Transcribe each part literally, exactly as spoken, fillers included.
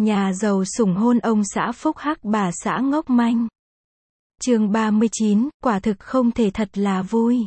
Nhà giàu sủng hôn ông xã phúc hắc bà xã ngốc manh. Chương ba mươi chín, quả thực không thể thật là vui.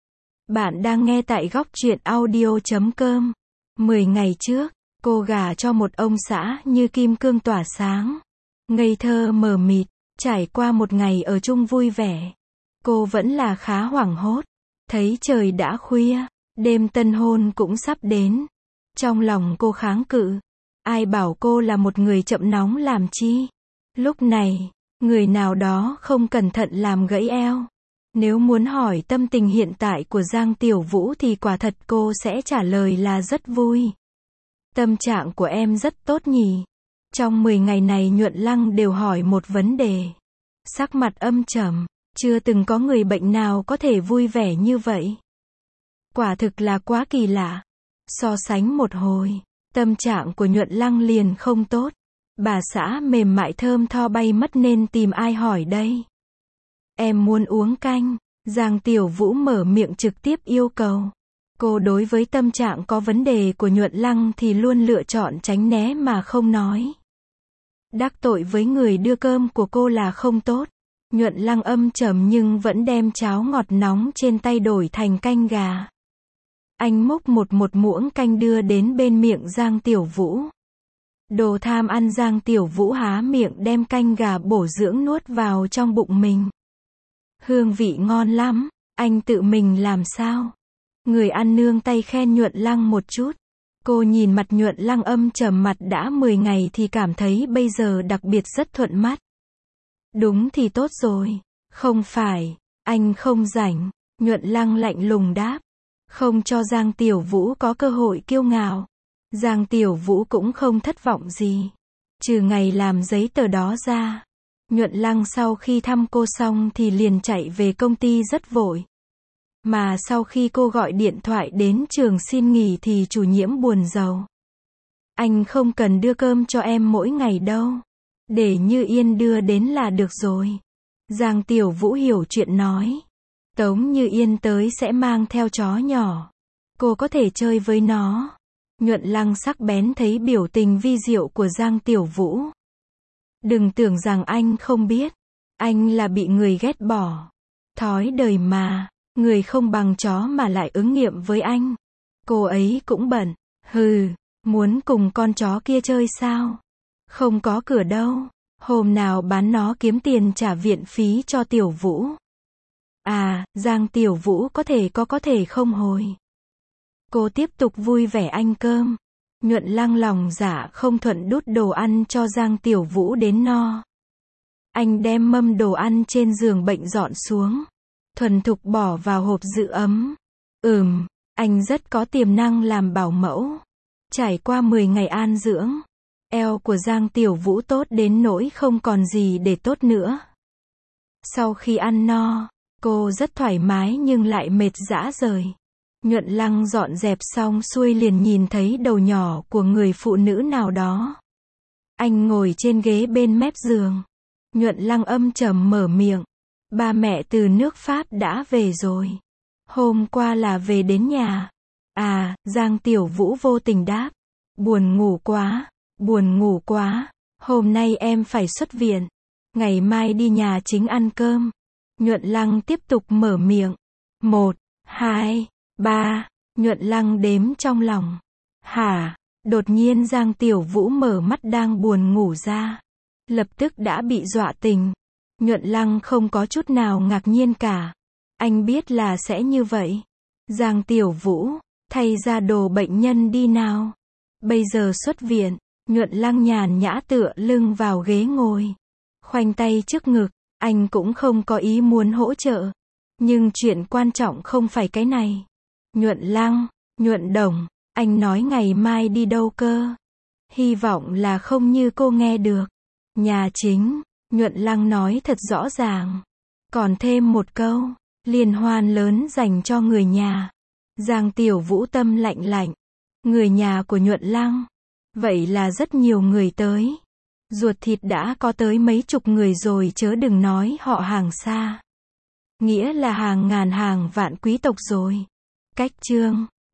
Bạn đang nghe tại góc truyện audio chấm com. Mười ngày trước, cô gả cho một ông xã như kim cương tỏa sáng. Ngây thơ mờ mịt, trải qua một ngày ở chung vui vẻ. Cô vẫn là khá hoảng hốt. Thấy trời đã khuya, đêm tân hôn cũng sắp đến. Trong lòng cô kháng cự. Ai bảo cô là một người chậm nóng làm chi? Lúc này, người nào đó không cẩn thận làm gãy eo. Nếu muốn hỏi tâm tình hiện tại của Giang Tiểu Vũ thì quả thật cô sẽ trả lời là rất vui. Tâm trạng của em rất tốt nhỉ? Trong mười ngày này Nhuận Lăng đều hỏi một vấn đề. Sắc mặt âm trầm, chưa từng có người bệnh nào có thể vui vẻ như vậy. Quả thực là quá kỳ lạ. So sánh một hồi, tâm trạng của Nhuận Lăng liền không tốt. Bà xã mềm mại thơm tho bay mất nên tìm ai hỏi đây? Em muốn uống canh. Giang Tiểu Vũ mở miệng trực tiếp yêu cầu. Cô đối với tâm trạng có vấn đề của Nhuận Lăng thì luôn lựa chọn tránh né mà không nói. Đắc tội với người đưa cơm của cô là không tốt. Nhuận Lăng âm trầm nhưng vẫn đem cháo ngọt nóng trên tay đổi thành canh gà. Anh múc một một muỗng canh đưa đến bên miệng Giang Tiểu Vũ. Đồ tham ăn. Giang Tiểu Vũ há miệng đem canh gà bổ dưỡng nuốt vào trong bụng mình. Hương vị ngon lắm, anh tự mình làm sao? Người ăn nương tay khen Nhuận Lăng một chút. Cô nhìn mặt Nhuận Lăng âm trầm mặt đã mười ngày thì cảm thấy bây giờ đặc biệt rất thuận mắt. Đúng thì tốt rồi. Không phải, anh không rảnh. Nhuận Lăng lạnh lùng đáp. Không cho Giang Tiểu Vũ có cơ hội kiêu ngạo. Giang Tiểu Vũ cũng không thất vọng gì. Trừ ngày làm giấy tờ đó ra. Nhuận Lăng sau khi thăm cô xong thì liền chạy về công ty rất vội. Mà sau khi cô gọi điện thoại đến trường xin nghỉ thì chủ nhiệm buồn rầu. Anh không cần đưa cơm cho em mỗi ngày đâu. Để Như Yên đưa đến là được rồi. Giang Tiểu Vũ hiểu chuyện nói. Tống Như Yên tới sẽ mang theo chó nhỏ. Cô có thể chơi với nó. Nhuận Lăng sắc bén thấy biểu tình vi diệu của Giang Tiểu Vũ. Đừng tưởng rằng anh không biết. Anh là bị người ghét bỏ. Thói đời mà. Người không bằng chó mà lại ứng nghiệm với anh. Cô ấy cũng bận. Hừ, muốn cùng con chó kia chơi sao? Không có cửa đâu. Hôm nào bán nó kiếm tiền trả viện phí cho Tiểu Vũ. À, Giang Tiểu Vũ có thể có có thể không hồi. Cô tiếp tục vui vẻ ăn cơm. Nhuận Lăng lòng dạ không thuận đút đồ ăn cho Giang Tiểu Vũ đến no. Anh đem mâm đồ ăn trên giường bệnh dọn xuống. Thuần thục bỏ vào hộp giữ ấm. Ừm, anh rất có tiềm năng làm bảo mẫu. Trải qua mười ngày an dưỡng. Eo của Giang Tiểu Vũ tốt đến nỗi không còn gì để tốt nữa. Sau khi ăn no, cô rất thoải mái nhưng lại mệt rã rời. Nhuận Lăng dọn dẹp xong xuôi liền nhìn thấy đầu nhỏ của người phụ nữ nào đó. Anh ngồi trên ghế bên mép giường. Nhuận Lăng âm trầm mở miệng. Ba mẹ từ nước Pháp đã về rồi. Hôm qua là về đến nhà. À, Giang Tiểu Vũ vô tình đáp. Buồn ngủ quá, buồn ngủ quá. Hôm nay em phải xuất viện. Ngày mai đi nhà chính ăn cơm. Nhuận Lăng tiếp tục mở miệng. Một, hai, ba. Nhuận Lăng đếm trong lòng. Hả? Đột nhiên Giang Tiểu Vũ mở mắt đang buồn ngủ ra. Lập tức đã bị dọa tỉnh. Nhuận Lăng không có chút nào ngạc nhiên cả. Anh biết là sẽ như vậy. Giang Tiểu Vũ, thay ra đồ bệnh nhân đi nào. Bây giờ xuất viện. Nhuận Lăng nhàn nhã tựa lưng vào ghế ngồi. Khoanh tay trước ngực. Anh cũng không có ý muốn hỗ trợ. Nhưng chuyện quan trọng không phải cái này. Nhuận Lăng, Nhuận Đồng, anh nói ngày mai đi đâu cơ? Hy vọng là không như cô nghe được. Nhà chính. Nhuận Lăng nói thật rõ ràng. Còn thêm một câu. Liên hoan lớn dành cho người nhà. Giang Tiểu Vũ tâm lạnh lạnh. Người nhà của Nhuận Lăng. Vậy là rất nhiều người tới. Ruột thịt đã có tới mấy chục người rồi chớ đừng nói họ hàng xa. Nghĩa là hàng ngàn hàng vạn quý tộc rồi. Cách chương.